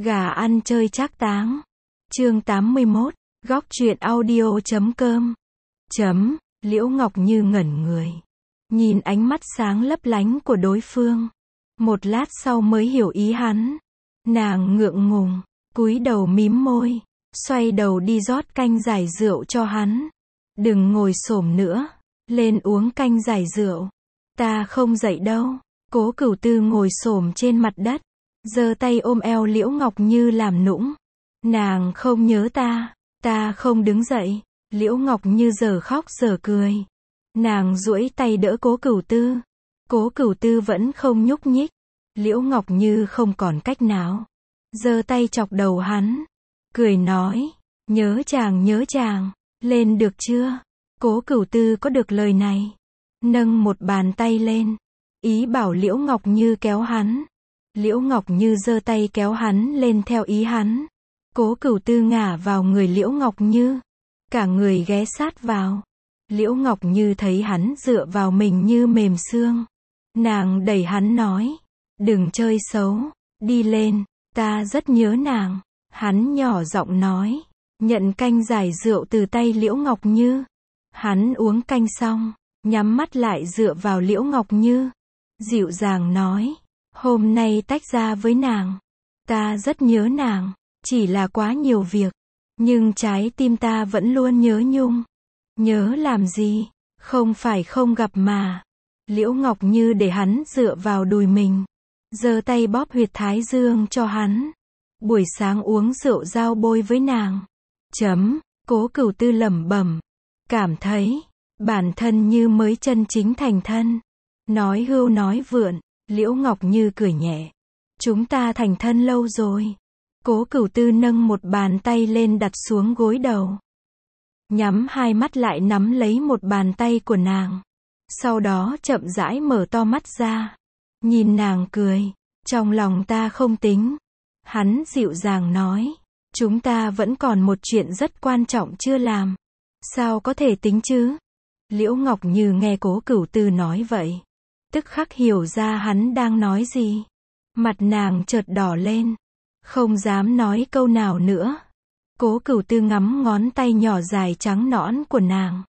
Gà ăn chơi trác táng. Chương 81, góc truyện audio.com. Liễu Ngọc Như ngẩn người. Nhìn ánh mắt sáng lấp lánh của đối phương. Một lát sau mới hiểu ý hắn. Nàng ngượng ngùng, cúi đầu mím môi, xoay đầu đi rót canh giải rượu cho hắn. Đừng ngồi xổm nữa, lên uống canh giải rượu. Ta không dậy đâu. Cố Cửu Tư ngồi xổm trên mặt đất, giơ tay ôm eo Liễu Ngọc Như làm nũng. Nàng không nhớ ta không đứng dậy. Liễu Ngọc Như giờ khóc giờ cười. Nàng duỗi tay đỡ Cố Cửu Tư. Cố Cửu Tư vẫn không nhúc nhích. Liễu Ngọc Như không còn cách nào, giơ tay chọc đầu hắn, cười nói, nhớ chàng, lên được chưa? Cố Cửu Tư có được lời này, nâng một bàn tay lên, ý bảo Liễu Ngọc Như kéo hắn. Liễu Ngọc Như giơ tay kéo hắn lên theo ý hắn. Cố Cửu Tư ngả vào người Liễu Ngọc Như, cả người ghé sát vào. Liễu Ngọc Như thấy hắn dựa vào mình như mềm xương. Nàng đẩy hắn nói, đừng chơi xấu, đi lên, ta rất nhớ nàng. Hắn nhỏ giọng nói, nhận canh giải rượu từ tay Liễu Ngọc Như. Hắn uống canh xong, nhắm mắt lại dựa vào Liễu Ngọc Như, dịu dàng nói, hôm nay tách ra với nàng, ta rất nhớ nàng, chỉ là quá nhiều việc, nhưng trái tim ta vẫn luôn nhớ nhung. Nhớ làm gì, không phải không gặp mà. Liễu Ngọc Như để hắn dựa vào đùi mình, giơ tay bóp huyệt thái dương cho hắn. Buổi sáng uống rượu giao bôi với nàng. Cố Cửu Tư lẩm bẩm, cảm thấy bản thân như mới chân chính thành thân. Nói hưu nói vượn. Liễu Ngọc Như cười nhẹ, chúng ta thành thân lâu rồi. Cố Cửu Tư nâng một bàn tay lên đặt xuống gối đầu, nhắm hai mắt lại nắm lấy một bàn tay của nàng. Sau đó chậm rãi mở to mắt ra, nhìn nàng cười, trong lòng ta không tính. Hắn dịu dàng nói, chúng ta vẫn còn một chuyện rất quan trọng chưa làm. Sao có thể tính chứ? Liễu Ngọc Như nghe Cố Cửu Tư nói vậy, tức khắc hiểu ra hắn đang nói gì. Mặt nàng chợt đỏ lên, không dám nói câu nào nữa. Cố Cửu Tư ngắm ngón tay nhỏ dài trắng nõn của nàng,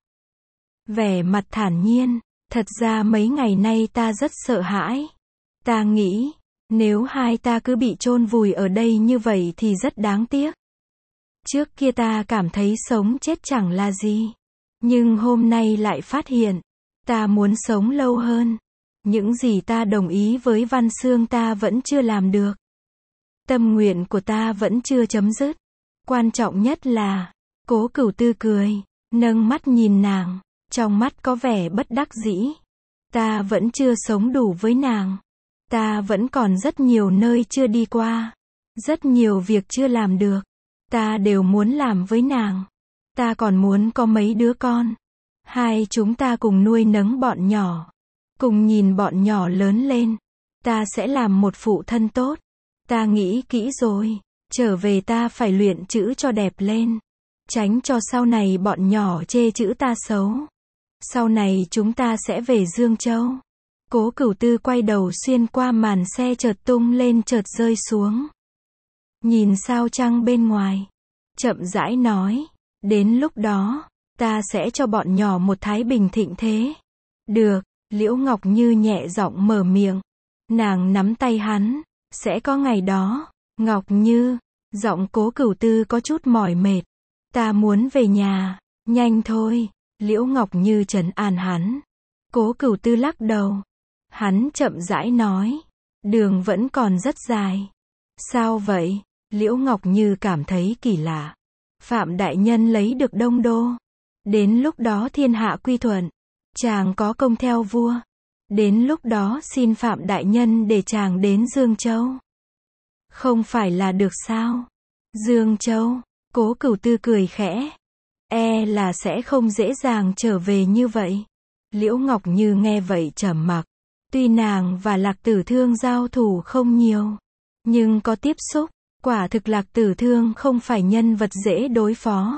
vẻ mặt thản nhiên, thật ra mấy ngày nay ta rất sợ hãi. Ta nghĩ, nếu hai ta cứ bị chôn vùi ở đây như vậy thì rất đáng tiếc. Trước kia ta cảm thấy sống chết chẳng là gì, nhưng hôm nay lại phát hiện, ta muốn sống lâu hơn. Những gì ta đồng ý với Văn Xương ta vẫn chưa làm được. Tâm nguyện của ta vẫn chưa chấm dứt. Quan trọng nhất là, Cố Cửu Tư cười, nâng mắt nhìn nàng, trong mắt có vẻ bất đắc dĩ. Ta vẫn chưa sống đủ với nàng. Ta vẫn còn rất nhiều nơi chưa đi qua, rất nhiều việc chưa làm được. Ta đều muốn làm với nàng. Ta còn muốn có mấy đứa con. Hai chúng ta cùng nuôi nấng bọn nhỏ, cùng nhìn bọn nhỏ lớn lên. Ta sẽ làm một phụ thân tốt. Ta nghĩ kỹ rồi, trở về ta phải luyện chữ cho đẹp lên, tránh cho sau này bọn nhỏ chê chữ ta xấu. Sau này chúng ta sẽ về Dương Châu. Cố Cửu Tư quay đầu xuyên qua màn xe chợt tung lên chợt rơi xuống. Nhìn sao trăng bên ngoài, chậm rãi nói, đến lúc đó, ta sẽ cho bọn nhỏ một thái bình thịnh thế. Được, Liễu Ngọc Như nhẹ giọng mở miệng. Nàng nắm tay hắn, sẽ có ngày đó. Ngọc Như, giọng Cố Cửu Tư có chút mỏi mệt. Ta muốn về nhà, nhanh thôi. Liễu Ngọc Như trấn an hắn. Cố Cửu Tư lắc đầu. Hắn chậm rãi nói, đường vẫn còn rất dài. Sao vậy? Liễu Ngọc Như cảm thấy kỳ lạ. Phạm đại nhân lấy được Đông Đô. Đến lúc đó thiên hạ quy thuận, chàng có công theo vua. Đến lúc đó xin Phạm đại nhân để chàng đến Dương Châu. Không phải là được sao? Dương Châu, Cố Cửu Tư cười khẽ. E là sẽ không dễ dàng trở về như vậy. Liễu Ngọc Như nghe vậy trầm mặc. Tuy nàng và Lạc Tử Thương giao thủ không nhiều, nhưng có tiếp xúc. Quả thực Lạc Tử Thương không phải nhân vật dễ đối phó.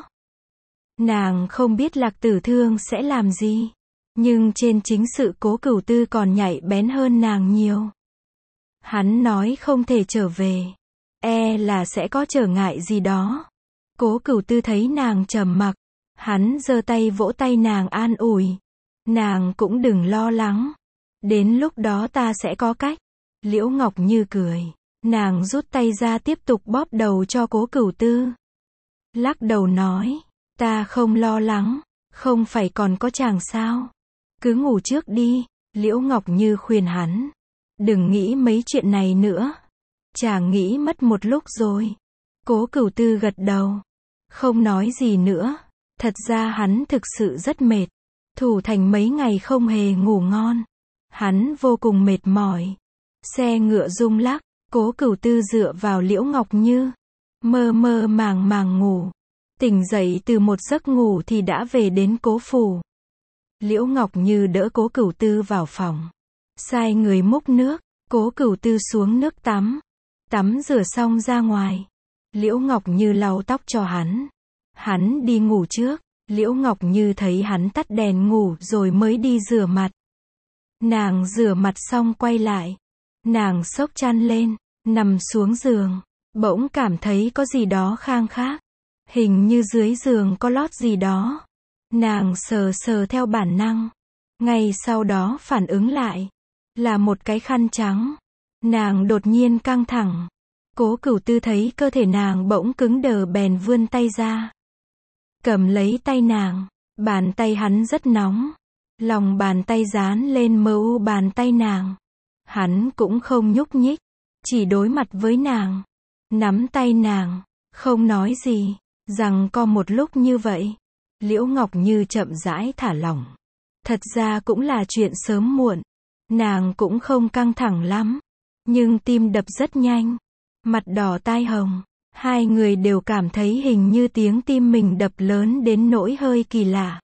Nàng không biết Lạc Tử Thương sẽ làm gì, nhưng trên chính sự Cố Cửu Tư còn nhạy bén hơn nàng nhiều. Hắn nói không thể trở về. là sẽ có trở ngại gì đó. Cố Cửu Tư thấy nàng trầm mặc, hắn giơ tay vỗ tay nàng an ủi. Nàng cũng đừng lo lắng. Đến lúc đó ta sẽ có cách. Liễu Ngọc Như cười. Nàng rút tay ra tiếp tục bóp đầu cho Cố Cửu Tư. Lắc đầu nói, ta không lo lắng, không phải còn có chàng sao. Cứ ngủ trước đi, Liễu Ngọc Như khuyên hắn. Đừng nghĩ mấy chuyện này nữa. Chàng nghĩ mất một lúc rồi. Cố Cửu Tư gật đầu. Không nói gì nữa. Thật ra hắn thực sự rất mệt. Thủ thành mấy ngày không hề ngủ ngon. Hắn vô cùng mệt mỏi. Xe ngựa rung lắc, Cố Cửu Tư dựa vào Liễu Ngọc Như. Mơ mơ màng màng ngủ. Tỉnh dậy từ một giấc ngủ thì đã về đến Cố phủ. Liễu Ngọc Như đỡ Cố Cửu Tư vào phòng. Sai người múc nước. Cố Cửu Tư xuống nước tắm. Tắm rửa xong ra ngoài. Liễu Ngọc Như lau tóc cho hắn. Hắn đi ngủ trước. Liễu Ngọc Như thấy hắn tắt đèn ngủ rồi mới đi rửa mặt. Nàng rửa mặt xong quay lại. Nàng xốc chăn lên, nằm xuống giường. Bỗng cảm thấy có gì đó khang khác. Hình như dưới giường có lót gì đó. Nàng sờ sờ theo bản năng. Ngay sau đó phản ứng lại. Là một cái khăn trắng. Nàng đột nhiên căng thẳng. Cố Cửu Tư thấy cơ thể nàng bỗng cứng đờ bèn vươn tay ra. Cầm lấy tay nàng. Bàn tay hắn rất nóng. Lòng bàn tay dán lên mờ u bàn tay nàng. Hắn cũng không nhúc nhích. Chỉ đối mặt với nàng. Nắm tay nàng. Không nói gì. Rằng có một lúc như vậy. Liễu Ngọc Như chậm rãi thả lỏng. Thật ra cũng là chuyện sớm muộn. Nàng cũng không căng thẳng lắm. Nhưng tim đập rất nhanh. Mặt đỏ tai hồng. Hai người đều cảm thấy hình như tiếng tim mình đập lớn đến nỗi hơi kỳ lạ.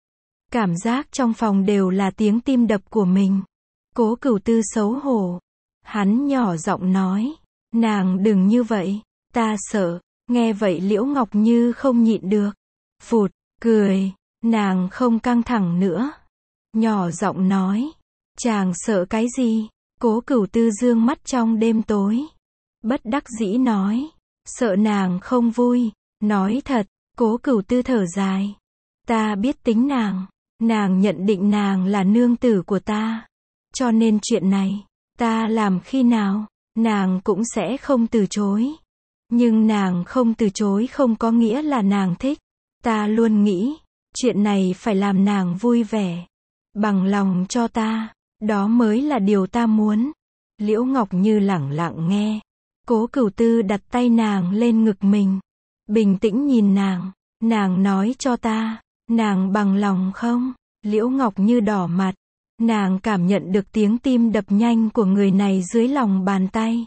Cảm giác trong phòng đều là tiếng tim đập của mình. Cố Cửu Tư xấu hổ. Hắn nhỏ giọng nói. Nàng đừng như vậy. Ta sợ. Nghe vậy Liễu Ngọc Như không nhịn được. Phụt, cười. Nàng không căng thẳng nữa. Nhỏ giọng nói. Chàng sợ cái gì? Cố Cửu Tư dương mắt trong đêm tối. Bất đắc dĩ nói. Sợ nàng không vui. Nói thật. Cố Cửu Tư thở dài. Ta biết tính nàng. Nàng nhận định nàng là nương tử của ta. Cho nên chuyện này, ta làm khi nào, nàng cũng sẽ không từ chối. Nhưng nàng không từ chối không có nghĩa là nàng thích. Ta luôn nghĩ, chuyện này phải làm nàng vui vẻ. Bằng lòng cho ta, đó mới là điều ta muốn. Liễu Ngọc Như lẳng lặng nghe. Cố Cửu Tư đặt tay nàng lên ngực mình. Bình tĩnh nhìn nàng. Nàng nói cho ta, nàng bằng lòng không? Liễu Ngọc Như đỏ mặt. Nàng cảm nhận được tiếng tim đập nhanh của người này dưới lòng bàn tay.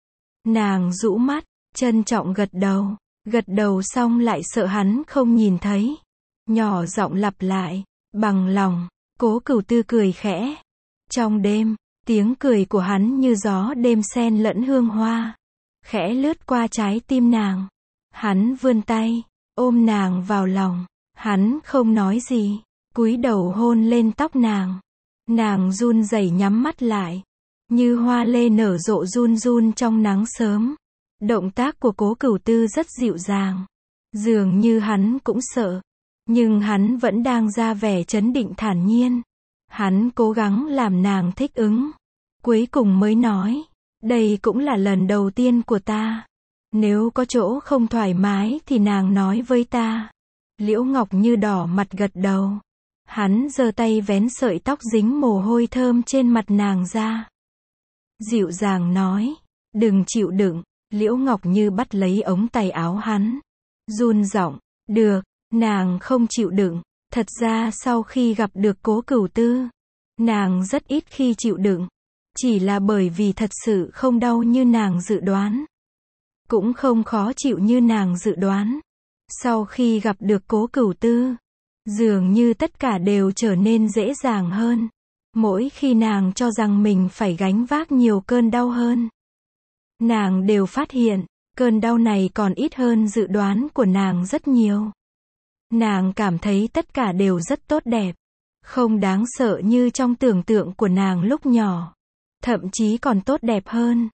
Nàng rũ mắt, trân trọng gật đầu. Gật đầu xong lại sợ hắn không nhìn thấy. Nhỏ giọng lặp lại, bằng lòng. Cố Cửu Tư cười khẽ. Trong đêm, tiếng cười của hắn như gió đêm xen lẫn hương hoa. Khẽ lướt qua trái tim nàng. Hắn vươn tay, ôm nàng vào lòng. Hắn không nói gì, cúi đầu hôn lên tóc nàng. Nàng run rẩy nhắm mắt lại. Như hoa lê nở rộ run run trong nắng sớm. Động tác của Cố Cửu Tư rất dịu dàng. Dường như hắn cũng sợ. Nhưng hắn vẫn đang ra vẻ trấn định thản nhiên. Hắn cố gắng làm nàng thích ứng. Cuối cùng mới nói. Đây cũng là lần đầu tiên của ta. Nếu có chỗ không thoải mái thì nàng nói với ta. Liễu Ngọc Như đỏ mặt gật đầu. Hắn giơ tay vén sợi tóc dính mồ hôi thơm trên mặt nàng ra. Dịu dàng nói. Đừng chịu đựng. Liễu Ngọc Như bắt lấy ống tay áo hắn. Run giọng. Được. Nàng không chịu đựng. Thật ra sau khi gặp được Cố Cửu Tư, nàng rất ít khi chịu đựng. Chỉ là bởi vì thật sự không đau như nàng dự đoán. Cũng không khó chịu như nàng dự đoán. Sau khi gặp được Cố Cửu Tư, dường như tất cả đều trở nên dễ dàng hơn. Mỗi khi nàng cho rằng mình phải gánh vác nhiều cơn đau hơn, nàng đều phát hiện, cơn đau này còn ít hơn dự đoán của nàng rất nhiều. Nàng cảm thấy tất cả đều rất tốt đẹp. Không đáng sợ như trong tưởng tượng của nàng lúc nhỏ. Thậm chí còn tốt đẹp hơn.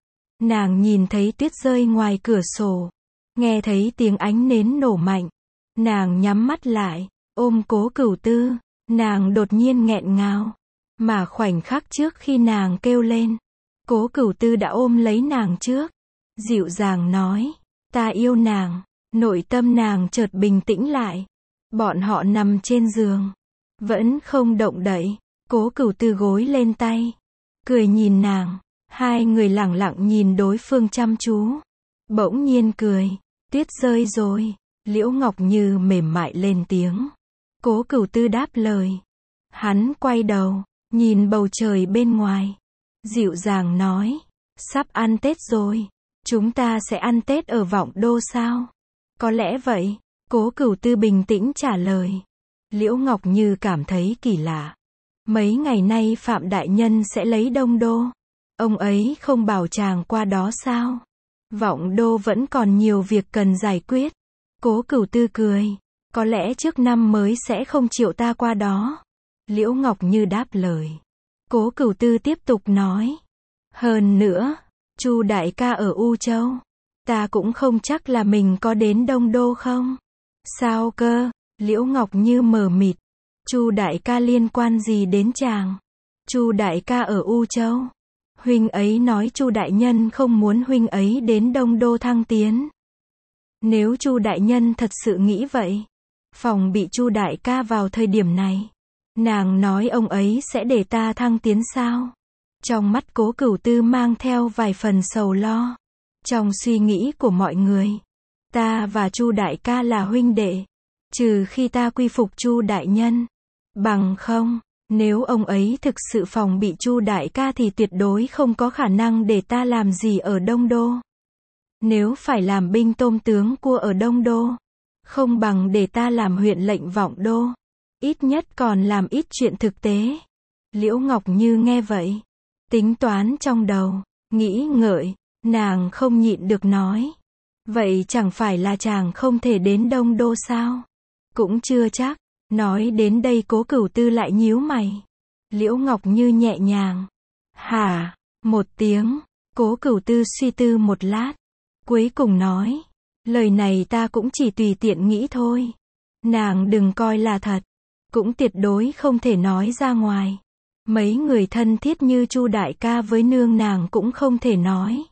Nàng nhìn thấy tuyết rơi ngoài cửa sổ, nghe thấy tiếng ánh nến nổ mạnh. Nàng nhắm mắt lại, ôm Cố Cửu Tư, nàng đột nhiên nghẹn ngào. Mà khoảnh khắc trước khi nàng kêu lên, Cố Cửu Tư đã ôm lấy nàng trước, dịu dàng nói, ta yêu nàng. Nội tâm nàng chợt bình tĩnh lại. Bọn họ nằm trên giường, vẫn không động đậy. Cố Cửu Tư gối lên tay, cười nhìn nàng. Hai người lẳng lặng nhìn đối phương chăm chú. Bỗng nhiên cười, tuyết rơi rồi. Liễu Ngọc Như mềm mại lên tiếng. Cố Cửu Tư đáp lời. Hắn quay đầu, nhìn bầu trời bên ngoài, dịu dàng nói, sắp ăn Tết rồi, chúng ta sẽ ăn Tết ở Vọng Đô sao? Có lẽ vậy, Cố Cửu Tư bình tĩnh trả lời. Liễu Ngọc Như cảm thấy kỳ lạ. Mấy ngày nay Phạm Đại Nhân sẽ lấy Đông Đô. Ông ấy không bảo chàng qua đó sao? Vọng Đô vẫn còn nhiều việc cần giải quyết. Cố Cửu Tư cười. Có lẽ trước năm mới sẽ không chịu ta qua đó. Liễu Ngọc Như đáp lời. Cố Cửu Tư tiếp tục nói. Hơn nữa, Chu đại ca ở U Châu. Ta cũng không chắc là mình có đến Đông Đô không? Sao cơ? Liễu Ngọc Như mờ mịt. Chu đại ca liên quan gì đến chàng? Chu đại ca ở U Châu. Huynh ấy nói Chu đại nhân không muốn huynh ấy đến Đông Đô thăng tiến. Nếu Chu đại nhân thật sự nghĩ vậy, phòng bị Chu đại ca vào thời điểm này, nàng nói ông ấy sẽ để ta thăng tiến sao? Trong mắt Cố Cửu Tư mang theo vài phần sầu lo. Trong suy nghĩ của mọi người, ta và Chu đại ca là huynh đệ, trừ khi ta quy phục Chu đại nhân. Bằng không, nếu ông ấy thực sự phòng bị Chu đại ca thì tuyệt đối không có khả năng để ta làm gì ở Đông Đô. Nếu phải làm binh tôm tướng cua ở Đông Đô, không bằng để ta làm huyện lệnh Vọng Đô. Ít nhất còn làm ít chuyện thực tế. Liễu Ngọc Như nghe vậy, tính toán trong đầu, nghĩ ngợi, nàng không nhịn được nói. Vậy chẳng phải là chàng không thể đến Đông Đô sao? Cũng chưa chắc. Nói đến đây Cố Cửu Tư lại nhíu mày. Liễu Ngọc Như nhẹ nhàng. Hả? Một tiếng. Cố Cửu Tư suy tư một lát. Cuối cùng nói. Lời này ta cũng chỉ tùy tiện nghĩ thôi. Nàng đừng coi là thật. Cũng tuyệt đối không thể nói ra ngoài. Mấy người thân thiết như Chu đại ca với nương nàng cũng không thể nói.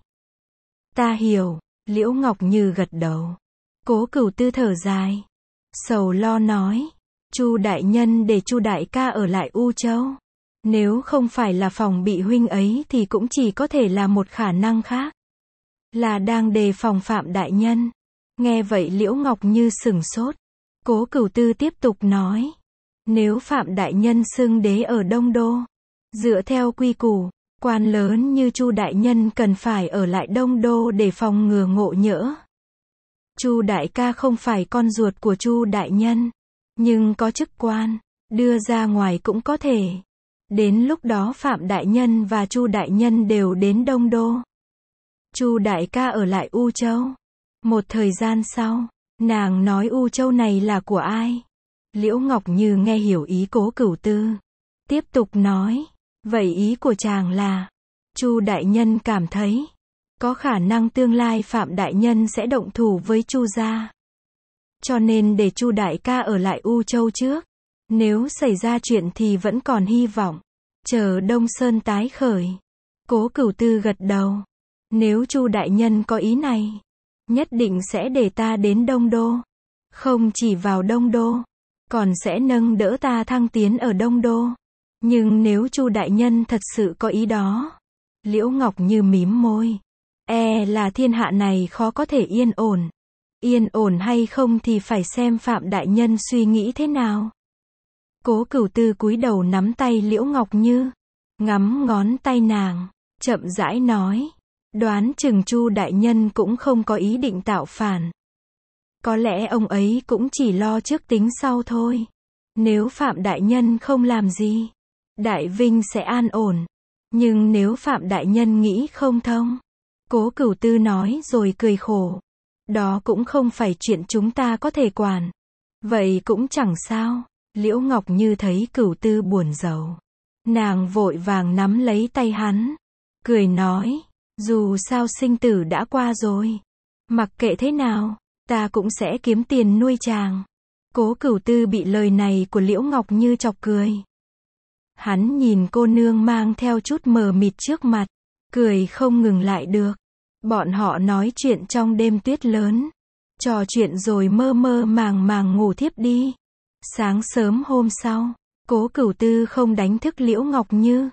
Ta hiểu. Liễu Ngọc Như gật đầu. Cố Cửu Tư thở dài. Sầu lo nói. Chu đại nhân để Chu đại ca ở lại U Châu. Nếu không phải là phòng bị huynh ấy thì cũng chỉ có thể là một khả năng khác. Là đang đề phòng Phạm đại nhân. Nghe vậy Liễu Ngọc Như sửng sốt. Cố Cửu Tư tiếp tục nói. Nếu Phạm đại nhân xưng đế ở Đông Đô, dựa theo quy củ, quan lớn như Chu đại nhân cần phải ở lại Đông Đô để phòng ngừa ngộ nhỡ. Chu đại ca không phải con ruột của Chu đại nhân, nhưng có chức quan, đưa ra ngoài cũng có thể. Đến lúc đó Phạm đại nhân và Chu đại nhân đều đến Đông Đô. Chu đại ca ở lại U Châu. Một thời gian sau, nàng nói U Châu này là của ai? Liễu Ngọc Như nghe hiểu ý Cố Cửu Tư. Tiếp tục nói, vậy ý của chàng là, Chu đại nhân cảm thấy, có khả năng tương lai Phạm đại nhân sẽ động thủ với Chu gia. Cho nên để Chu đại ca ở lại U Châu trước. Nếu xảy ra chuyện thì vẫn còn hy vọng. Chờ Đông Sơn tái khởi. Cố Cửu Tư gật đầu. Nếu Chu đại nhân có ý này, nhất định sẽ để ta đến Đông Đô. Không chỉ vào Đông Đô, còn sẽ nâng đỡ ta thăng tiến ở Đông Đô. Nhưng nếu Chu đại nhân thật sự có ý đó, Liễu Ngọc Như mím môi. Là thiên hạ này khó có thể yên ổn. Yên ổn hay không thì phải xem Phạm đại nhân suy nghĩ thế nào. Cố Cửu Tư cúi đầu nắm tay Liễu Ngọc Như, ngắm ngón tay nàng, chậm rãi nói, đoán chừng Chu đại nhân cũng không có ý định tạo phản. Có lẽ ông ấy cũng chỉ lo trước tính sau thôi. Nếu Phạm đại nhân không làm gì, Đại Vinh sẽ an ổn. Nhưng nếu Phạm đại nhân nghĩ không thông, Cố Cửu Tư nói rồi cười khổ. Đó cũng không phải chuyện chúng ta có thể quản. Vậy cũng chẳng sao. Liễu Ngọc Như thấy Cửu Tư buồn rầu. Nàng vội vàng nắm lấy tay hắn. Cười nói, Dù sao sinh tử đã qua rồi. Mặc kệ thế nào, ta cũng sẽ kiếm tiền nuôi chàng. Cố Cửu Tư bị lời này của Liễu Ngọc Như chọc cười. Hắn nhìn cô nương mang theo chút mờ mịt trước mặt, cười không ngừng lại được. Bọn họ nói chuyện trong đêm tuyết lớn, trò chuyện rồi mơ mơ màng màng ngủ thiếp đi. Sáng sớm hôm sau, Cố Cửu Tư không đánh thức Liễu Ngọc Như.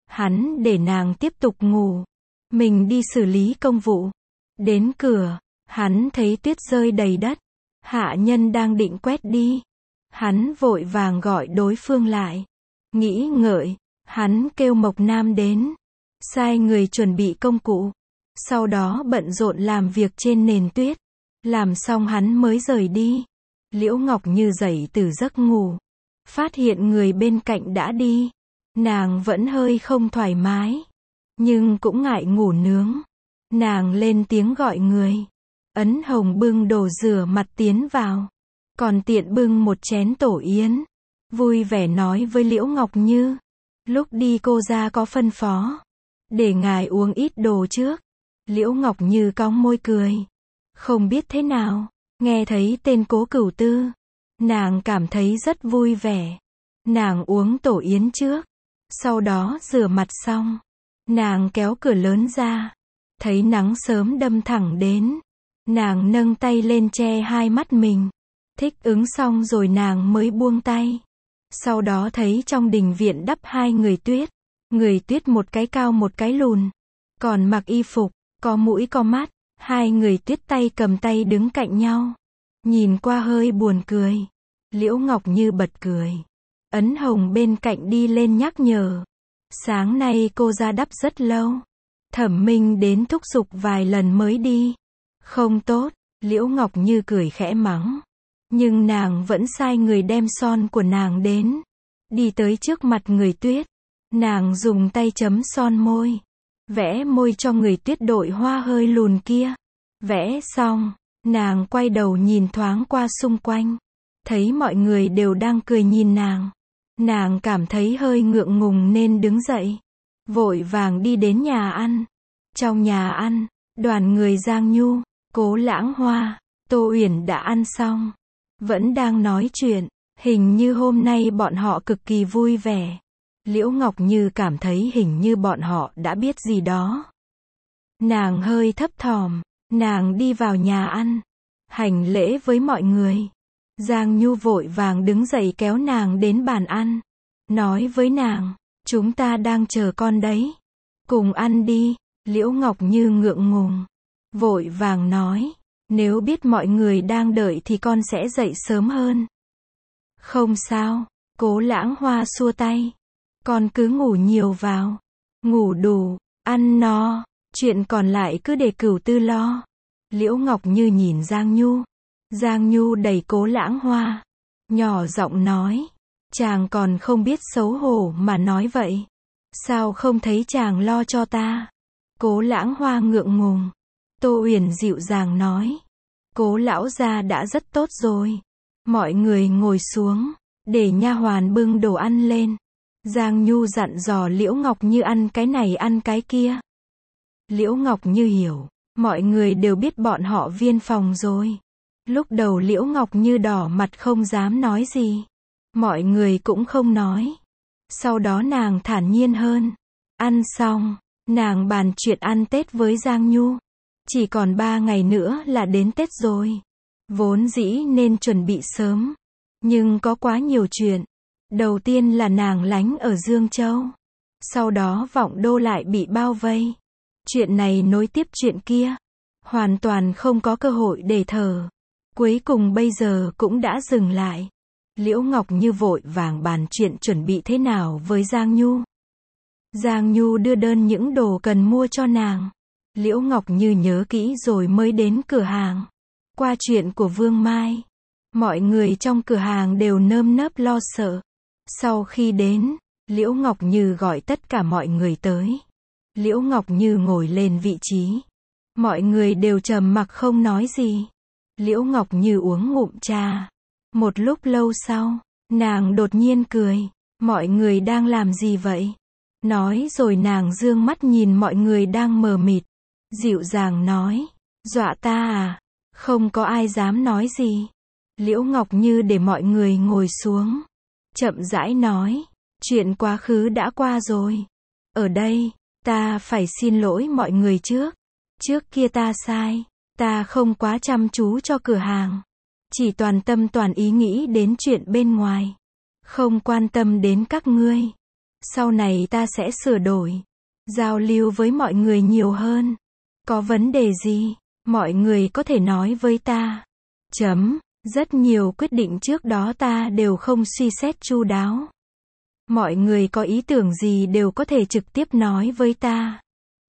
Hắn để nàng tiếp tục ngủ. Mình đi xử lý công vụ. Đến cửa, hắn thấy tuyết rơi đầy đất. Hạ nhân đang định quét đi. Hắn vội vàng gọi đối phương lại. Nghĩ ngợi, hắn kêu Mộc Nam đến. Sai người chuẩn bị công cụ. Sau đó bận rộn làm việc trên nền tuyết. Làm xong hắn mới rời đi. Liễu Ngọc Như dậy từ giấc ngủ. Phát hiện người bên cạnh đã đi. Nàng vẫn hơi không thoải mái. Nhưng cũng ngại ngủ nướng. Nàng lên tiếng gọi người. Ấn Hồng bưng đồ rửa mặt tiến vào. Còn tiện bưng một chén tổ yến. Vui vẻ nói với Liễu Ngọc Như. Lúc đi cô ra có phân phó. Để ngài uống ít đồ trước. Liễu Ngọc Như cong môi cười. Không biết thế nào. Nghe thấy tên Cố Cửu Tư. Nàng cảm thấy rất vui vẻ. Nàng uống tổ yến trước. Sau đó rửa mặt xong. Nàng kéo cửa lớn ra. Thấy nắng sớm đâm thẳng đến. Nàng nâng tay lên che hai mắt mình. Thích ứng xong rồi nàng mới buông tay. Sau đó thấy trong đình viện đắp hai người tuyết. Người tuyết một cái cao một cái lùn. Còn mặc y phục, có mũi có mắt. Hai người tuyết tay cầm tay đứng cạnh nhau. Nhìn qua hơi buồn cười. Liễu Ngọc Như bật cười. Ấn Hồng bên cạnh đi lên nhắc nhở. Sáng nay cô ra đắp rất lâu. Thẩm Minh đến thúc giục vài lần mới đi. Không tốt, Liễu Ngọc Như cười khẽ mắng. Nhưng nàng vẫn sai người đem son của nàng đến. Đi tới trước mặt người tuyết. Nàng dùng tay chấm son môi. Vẽ môi cho người tuyết đội hoa hơi lùn kia. Vẽ xong, nàng quay đầu nhìn thoáng qua xung quanh. Thấy mọi người đều đang cười nhìn nàng. Nàng cảm thấy hơi ngượng ngùng nên đứng dậy. Vội vàng đi đến nhà ăn. Trong nhà ăn, đoàn người Giang Nhu, Cố Lãng Hoa, Tô Uyển đã ăn xong. Vẫn đang nói chuyện. Hình như hôm nay bọn họ cực kỳ vui vẻ. Liễu Ngọc Như cảm thấy hình như bọn họ đã biết gì đó. Nàng hơi thấp thỏm. Nàng đi vào nhà ăn. Hành lễ với mọi người. Giang Nhu vội vàng đứng dậy kéo nàng đến bàn ăn. Nói với nàng, chúng ta đang chờ con đấy. Cùng ăn đi. Liễu Ngọc Như ngượng ngùng. Vội vàng nói, nếu biết mọi người đang đợi thì con sẽ dậy sớm hơn. Không sao, Cố Lãng Hoa xua tay. Con cứ ngủ nhiều vào. Ngủ đủ, ăn no. Chuyện còn lại cứ để Cửu Tư lo. Liễu Ngọc Như nhìn Giang Nhu. Giang Nhu đẩy Cố Lãng Hoa. Nhỏ giọng nói. Chàng còn không biết xấu hổ mà nói vậy. Sao không thấy chàng lo cho ta? Cố Lãng Hoa ngượng ngùng. Tô Uyển dịu dàng nói. Cố lão gia đã rất tốt rồi. Mọi người ngồi xuống. Để nha hoàn bưng đồ ăn lên. Giang Nhu dặn dò Liễu Ngọc Như ăn cái này ăn cái kia. Liễu Ngọc Như hiểu. Mọi người đều biết bọn họ viên phòng rồi. Lúc đầu Liễu Ngọc Như đỏ mặt không dám nói gì. Mọi người cũng không nói. Sau đó nàng thản nhiên hơn. Ăn xong, nàng bàn chuyện ăn Tết với Giang Nhu. Chỉ còn 3 ngày nữa là đến Tết rồi. Vốn dĩ nên chuẩn bị sớm. Nhưng có quá nhiều chuyện. Đầu tiên là nàng lánh ở Dương Châu. Sau đó Vọng Đô lại bị bao vây. Chuyện này nối tiếp chuyện kia. Hoàn toàn không có cơ hội để thở. Cuối cùng bây giờ cũng đã dừng lại. Liễu Ngọc Như vội vàng bàn chuyện chuẩn bị thế nào với Giang Nhu. Giang Nhu đưa đơn những đồ cần mua cho nàng. Liễu Ngọc Như nhớ kỹ rồi mới đến cửa hàng. Qua chuyện của Vương Mai. Mọi người trong cửa hàng đều nơm nớp lo sợ. Sau khi đến, Liễu Ngọc Như gọi tất cả mọi người tới. Liễu Ngọc Như ngồi lên vị trí. Mọi người đều trầm mặc không nói gì. Liễu Ngọc Như uống ngụm trà. Một lúc lâu sau, nàng đột nhiên cười. Mọi người đang làm gì vậy? Nói rồi nàng dương mắt nhìn mọi người đang mờ mịt. Dịu dàng nói. Dọa ta à? Không có ai dám nói gì. Liễu Ngọc Như để mọi người ngồi xuống. Chậm rãi nói. Chuyện quá khứ đã qua rồi. Ở đây, ta phải xin lỗi mọi người trước. Trước kia ta sai. Ta không quá chăm chú cho cửa hàng. Chỉ toàn tâm toàn ý nghĩ đến chuyện bên ngoài. Không quan tâm đến các ngươi. Sau này ta sẽ sửa đổi. Giao lưu với mọi người nhiều hơn. Có vấn đề gì, mọi người có thể nói với ta. Rất nhiều quyết định trước đó ta đều không suy xét chu đáo. Mọi người có ý tưởng gì đều có thể trực tiếp nói với ta.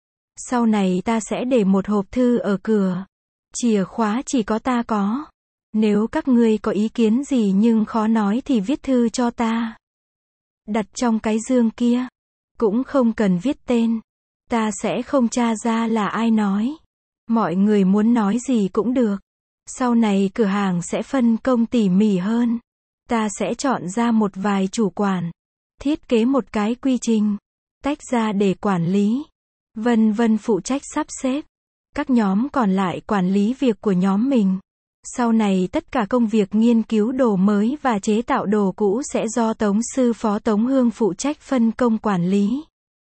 Sau này ta sẽ để một hộp thư ở cửa. Chìa khóa chỉ có ta có. Nếu các ngươi có ý kiến gì nhưng khó nói thì viết thư cho ta. Đặt trong cái dương kia. Cũng không cần viết tên. Ta sẽ không tra ra là ai nói. Mọi người muốn nói gì cũng được. Sau này cửa hàng sẽ phân công tỉ mỉ hơn. Ta sẽ chọn ra một vài chủ quản. Thiết kế một cái quy trình. Tách ra để quản lý. Vân vân phụ trách sắp xếp. Các nhóm còn lại quản lý việc của nhóm mình. Sau này tất cả công việc nghiên cứu đồ mới và chế tạo đồ cũ sẽ do Tống sư phó Tống Hương phụ trách phân công quản lý.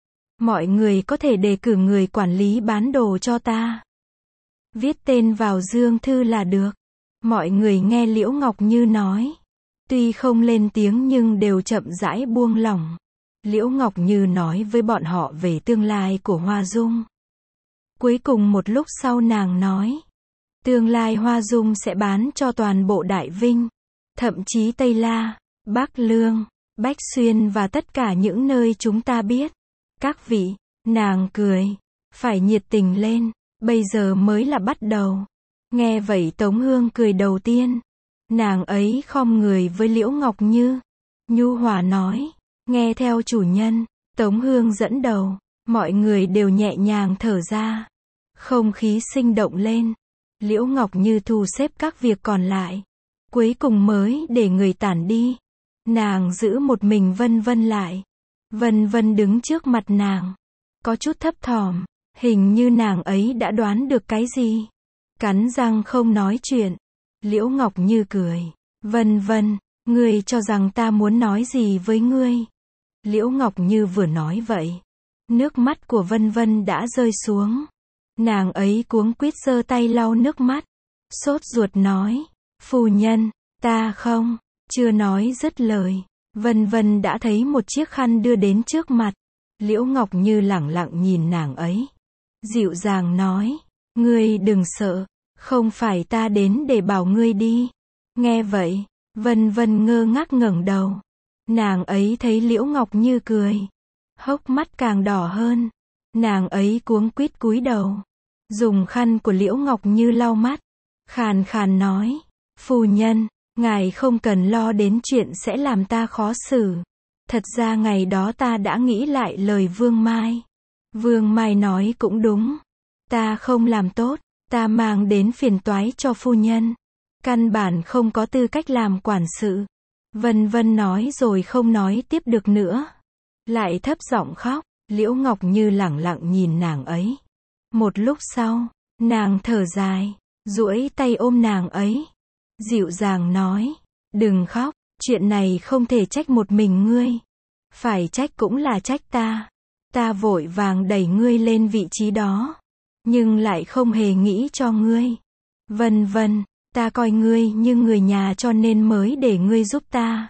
Mọi người có thể đề cử người quản lý bán đồ cho ta. Viết tên vào dương thư là được. Mọi người nghe Liễu Ngọc Như nói. Tuy không lên tiếng nhưng đều chậm rãi buông lỏng. Liễu Ngọc Như nói với bọn họ về tương lai của Hoa Dung. Cuối cùng một lúc sau nàng nói. Tương lai Hoa Dung sẽ bán cho toàn bộ Đại Vinh. Thậm chí Tây La, Bắc Lương, Bách Xuyên và tất cả những nơi chúng ta biết. Các vị, nàng cười. Phải nhiệt tình lên. Bây giờ mới là bắt đầu. Nghe vậy Tống Hương cười đầu tiên. Nàng ấy khom người với Liễu Ngọc Như. Nhu hòa nói. Nghe theo chủ nhân. Tống Hương dẫn đầu. Mọi người đều nhẹ nhàng thở ra. Không khí sinh động lên. Liễu Ngọc Như thu xếp các việc còn lại. Cuối cùng mới để người tản đi. Nàng giữ một mình Vân Vân lại. Vân Vân đứng trước mặt nàng. Có chút thấp thỏm. Hình như nàng ấy đã đoán được cái gì. Cắn răng không nói chuyện. Liễu Ngọc Như cười. Vân Vân, ngươi cho rằng ta muốn nói gì với ngươi? Liễu Ngọc Như vừa nói vậy. Nước mắt của Vân Vân đã rơi xuống. Nàng ấy cuống quýt giơ tay lau nước mắt. Sốt ruột nói. Phu nhân, ta không. Chưa nói dứt lời. Vân Vân đã thấy một chiếc khăn đưa đến trước mặt. Liễu Ngọc Như lẳng lặng nhìn nàng ấy. Dịu dàng nói. Ngươi đừng sợ. Không phải ta đến để bảo ngươi đi. Nghe vậy, Vân Vân ngơ ngác ngẩng đầu. Nàng ấy thấy Liễu Ngọc Như cười. Hốc mắt càng đỏ hơn. Nàng ấy cuống quýt cúi đầu. Dùng khăn của Liễu Ngọc Như lau mắt. Khàn khàn nói. Phu nhân, ngài không cần lo đến chuyện sẽ làm ta khó xử. Thật ra ngày đó ta đã nghĩ lại lời Vương Mai. Vương Mai nói cũng đúng. Ta không làm tốt. Ta mang đến phiền toái cho phu nhân. Căn bản không có tư cách làm quản sự. Vân Vân nói rồi không nói tiếp được nữa. Lại thấp giọng khóc. Liễu Ngọc Như lẳng lặng nhìn nàng ấy. Một lúc sau, nàng thở dài, duỗi tay ôm nàng ấy. Dịu dàng nói. Đừng khóc, chuyện này không thể trách một mình ngươi. Phải trách cũng là trách ta. Ta vội vàng đẩy ngươi lên vị trí đó. Nhưng lại không hề nghĩ cho ngươi. Vân Vân, ta coi ngươi như người nhà cho nên mới để ngươi giúp ta.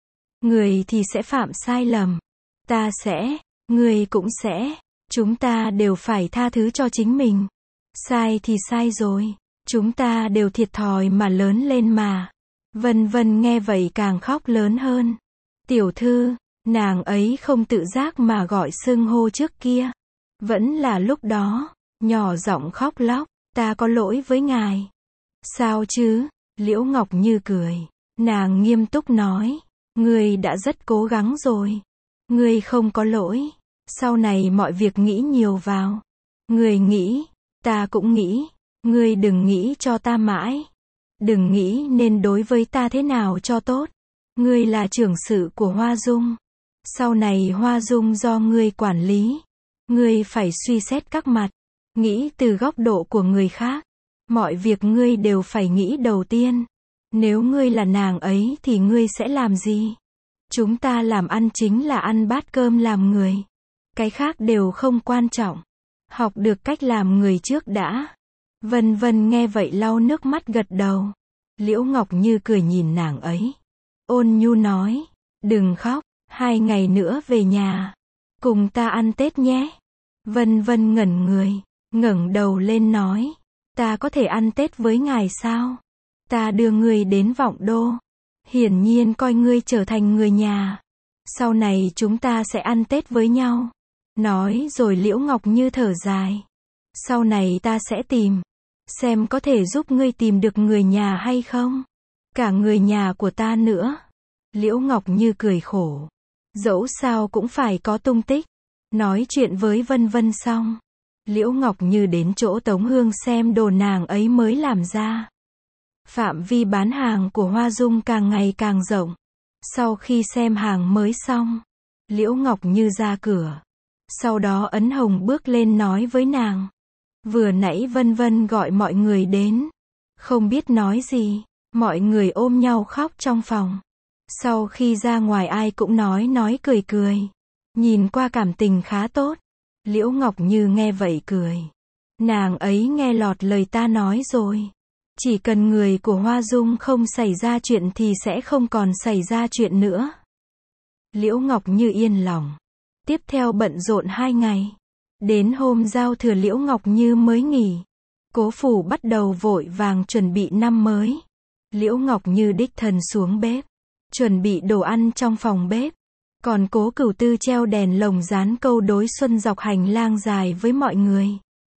Người thì sẽ phạm sai lầm. Ta sẽ, ngươi cũng sẽ. Chúng ta đều phải tha thứ cho chính mình. Sai thì sai rồi. Chúng ta đều thiệt thòi mà lớn lên mà. Vân Vân nghe vậy càng khóc lớn hơn. Tiểu thư, nàng ấy không tự giác mà gọi xưng hô trước kia. Vẫn là lúc đó. Nhỏ giọng khóc lóc. Ta có lỗi với ngài. Sao chứ? Liễu Ngọc Như cười. Nàng nghiêm túc nói. Ngươi đã rất cố gắng rồi. Ngươi không có lỗi. Sau này mọi việc nghĩ nhiều vào. Ngươi nghĩ. Ta cũng nghĩ. Ngươi đừng nghĩ cho ta mãi. Đừng nghĩ nên đối với ta thế nào cho tốt. Ngươi là trưởng sự của Hoa Dung. Sau này Hoa Dung do ngươi quản lý. Ngươi phải suy xét các mặt. Nghĩ từ góc độ của người khác. Mọi việc ngươi đều phải nghĩ đầu tiên. Nếu ngươi là nàng ấy thì ngươi sẽ làm gì? Chúng ta làm ăn chính là ăn bát cơm làm người. Cái khác đều không quan trọng. Học được cách làm người trước đã. Vân Vân nghe vậy lau nước mắt gật đầu. Liễu Ngọc Như cười nhìn nàng ấy. Ôn nhu nói, đừng khóc, 2 ngày nữa về nhà. Cùng ta ăn Tết nhé. Vân Vân ngẩn người, ngẩng đầu lên nói, ta có thể ăn Tết với ngài sao? Ta đưa ngươi đến Vọng Đô. Hiển nhiên coi ngươi trở thành người nhà. Sau này chúng ta sẽ ăn Tết với nhau. Nói rồi Liễu Ngọc Như thở dài. Sau này ta sẽ tìm. Xem có thể giúp ngươi tìm được người nhà hay không. Cả người nhà của ta nữa. Liễu Ngọc Như cười khổ. Dẫu sao cũng phải có tung tích. Nói chuyện với Vân Vân xong. Liễu Ngọc Như đến chỗ Tống Hương xem đồ nàng ấy mới làm ra. Phạm vi bán hàng của Hoa Dung càng ngày càng rộng. Sau khi xem hàng mới xong, Liễu Ngọc Như ra cửa. Sau đó Ấn Hồng bước lên nói với nàng. Vừa nãy Vân Vân gọi mọi người đến. Không biết nói gì, mọi người ôm nhau khóc trong phòng. Sau khi ra ngoài ai cũng nói cười cười. Nhìn qua cảm tình khá tốt. Liễu Ngọc Như nghe vậy cười. Nàng ấy nghe lọt lời ta nói rồi. Chỉ cần người của Hoa Dung không xảy ra chuyện thì sẽ không còn xảy ra chuyện nữa. Liễu Ngọc Như yên lòng. Tiếp theo bận rộn 2 ngày. Đến hôm giao thừa Liễu Ngọc Như mới nghỉ. Cố Phủ bắt đầu vội vàng chuẩn bị năm mới. Liễu Ngọc Như đích thân xuống bếp. Chuẩn bị đồ ăn trong phòng bếp. Còn Cố Cửu Tư treo đèn lồng dán câu đối xuân dọc hành lang dài với mọi người.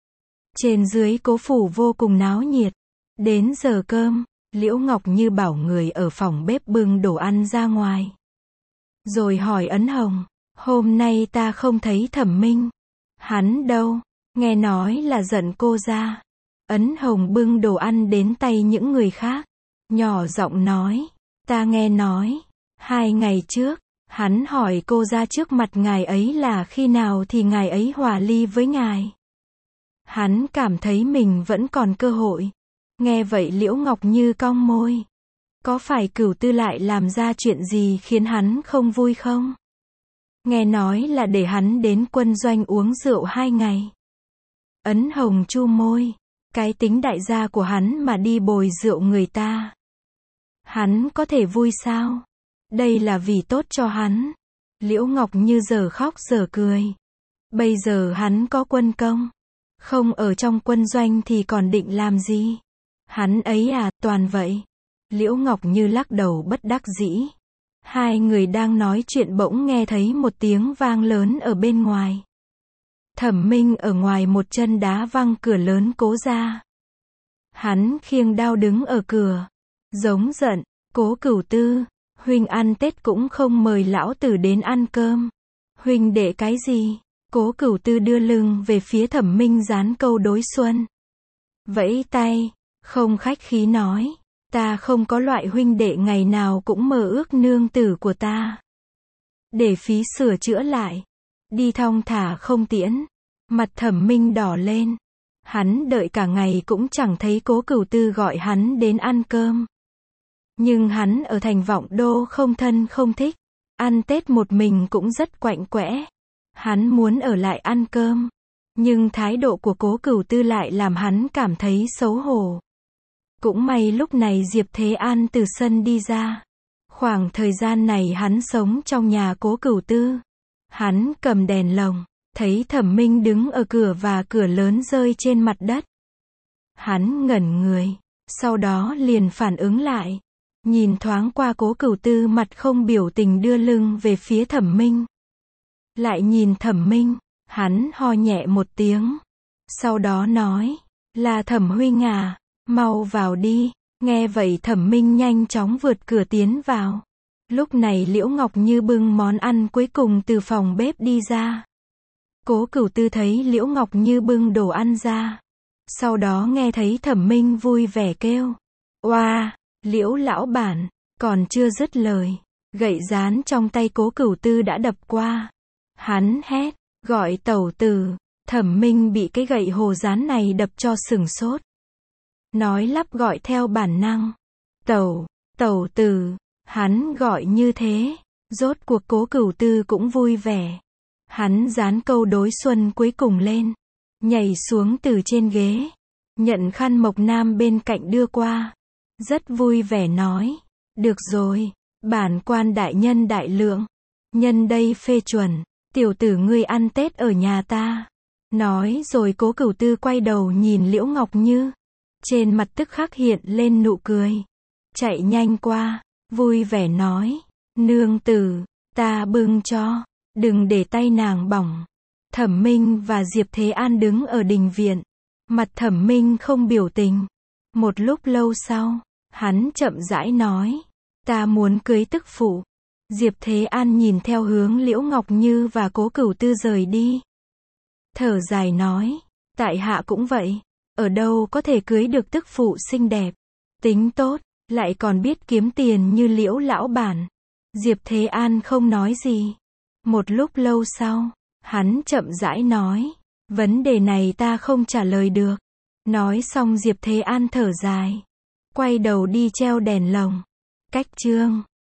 Trên dưới Cố Phủ vô cùng náo nhiệt. Đến giờ cơm, Liễu Ngọc Như bảo người ở phòng bếp bưng đồ ăn ra ngoài. Rồi hỏi Ấn Hồng, hôm nay ta không thấy Thẩm Minh. Hắn đâu? Nghe nói là giận cô ra. Ấn Hồng bưng đồ ăn đến tay những người khác. Nhỏ giọng nói, ta nghe nói, 2 ngày trước, hắn hỏi cô ra trước mặt ngài ấy là khi nào thì ngài ấy hòa ly với ngài. Hắn cảm thấy mình vẫn còn cơ hội. Nghe vậy Liễu Ngọc Như cong môi. Có phải Cửu Tư lại làm ra chuyện gì khiến hắn không vui không? Nghe nói là để hắn đến quân doanh uống rượu 2 ngày. Ấn Hồng chu môi. Cái tính đại gia của hắn mà đi bồi rượu người ta. Hắn có thể vui sao? Đây là vì tốt cho hắn. Liễu Ngọc Như giờ khóc giờ cười. Bây giờ hắn có quân công. Không ở trong quân doanh thì còn định làm gì? Hắn ấy à, toàn vậy. Liễu Ngọc Như lắc đầu bất đắc dĩ. 2 người đang nói chuyện bỗng nghe thấy một tiếng vang lớn ở bên ngoài. Thẩm Minh ở ngoài một chân đá văng cửa lớn Cố ra. Hắn khiêng đao đứng ở cửa. Giống giận, Cố Cửu Tư, huynh ăn Tết cũng không mời lão tử đến ăn cơm. Huynh đệ cái gì? Cố Cửu Tư đưa lưng về phía Thẩm Minh dán câu đối xuân. Vẫy tay, không khách khí nói. Ta không có loại huynh đệ ngày nào cũng mơ ước nương tử của ta. Để phí sửa chữa lại. Đi thong thả không tiễn. Mặt Thẩm Minh đỏ lên. Hắn đợi cả ngày cũng chẳng thấy Cố Cửu Tư gọi hắn đến ăn cơm. Nhưng hắn ở thành Vọng Đô không thân không thích. Ăn Tết một mình cũng rất quạnh quẽ. Hắn muốn ở lại ăn cơm. Nhưng thái độ của Cố Cửu Tư lại làm hắn cảm thấy xấu hổ. Cũng may lúc này Diệp Thế An từ sân đi ra. Khoảng thời gian này hắn sống trong nhà Cố Cửu Tư. Hắn cầm đèn lồng, thấy Thẩm Minh đứng ở cửa và cửa lớn rơi trên mặt đất. Hắn ngẩn người, sau đó liền phản ứng lại. Nhìn thoáng qua Cố Cửu Tư mặt không biểu tình đưa lưng về phía Thẩm Minh. Lại nhìn Thẩm Minh, hắn ho nhẹ một tiếng. Sau đó nói, là Thẩm huynh à, mau vào đi. Nghe vậy Thẩm Minh nhanh chóng vượt cửa tiến vào. Lúc này Liễu Ngọc Như bưng món ăn cuối cùng từ phòng bếp đi ra. Cố Cửu Tư thấy Liễu Ngọc Như bưng đồ ăn ra. Sau đó nghe thấy Thẩm Minh vui vẻ kêu. Oa, Liễu lão bản, còn chưa dứt lời. Gậy dán trong tay Cố Cửu Tư đã đập qua. Hắn hét, gọi tẩu tử. Thẩm Minh bị cái gậy hồ dán này đập cho sửng sốt. Nói lắp gọi theo bản năng. Tẩu, tẩu tử, hắn gọi như thế. Rốt cuộc Cố Cửu Tư cũng vui vẻ. Hắn dán câu đối xuân cuối cùng lên. Nhảy xuống từ trên ghế. Nhận khăn Mộc Nam bên cạnh đưa qua. Rất vui vẻ nói. Được rồi, bản quan đại nhân đại lượng. Nhân đây phê chuẩn. Tiểu tử ngươi ăn Tết ở nhà ta. Nói rồi Cố Cửu Tư quay đầu nhìn Liễu Ngọc Như. Trên mặt tức khắc hiện lên nụ cười. Chạy nhanh qua. Vui vẻ nói. Nương tử, ta bưng cho. Đừng để tay nàng bỏng. Thẩm Minh và Diệp Thế An đứng ở đình viện. Mặt Thẩm Minh không biểu tình. Một lúc lâu sau, hắn chậm rãi nói. Ta muốn cưới tức phụ. Diệp Thế An nhìn theo hướng Liễu Ngọc Như và Cố Cửu Tư rời đi. Thở dài nói. Tại hạ cũng vậy. Ở đâu có thể cưới được tức phụ xinh đẹp. Tính tốt, lại còn biết kiếm tiền như Liễu lão bản. Diệp Thế An không nói gì. Một lúc lâu sau, hắn chậm rãi nói. Vấn đề này ta không trả lời được. Nói xong Diệp Thế An thở dài. Quay đầu đi treo đèn lồng. Cách chương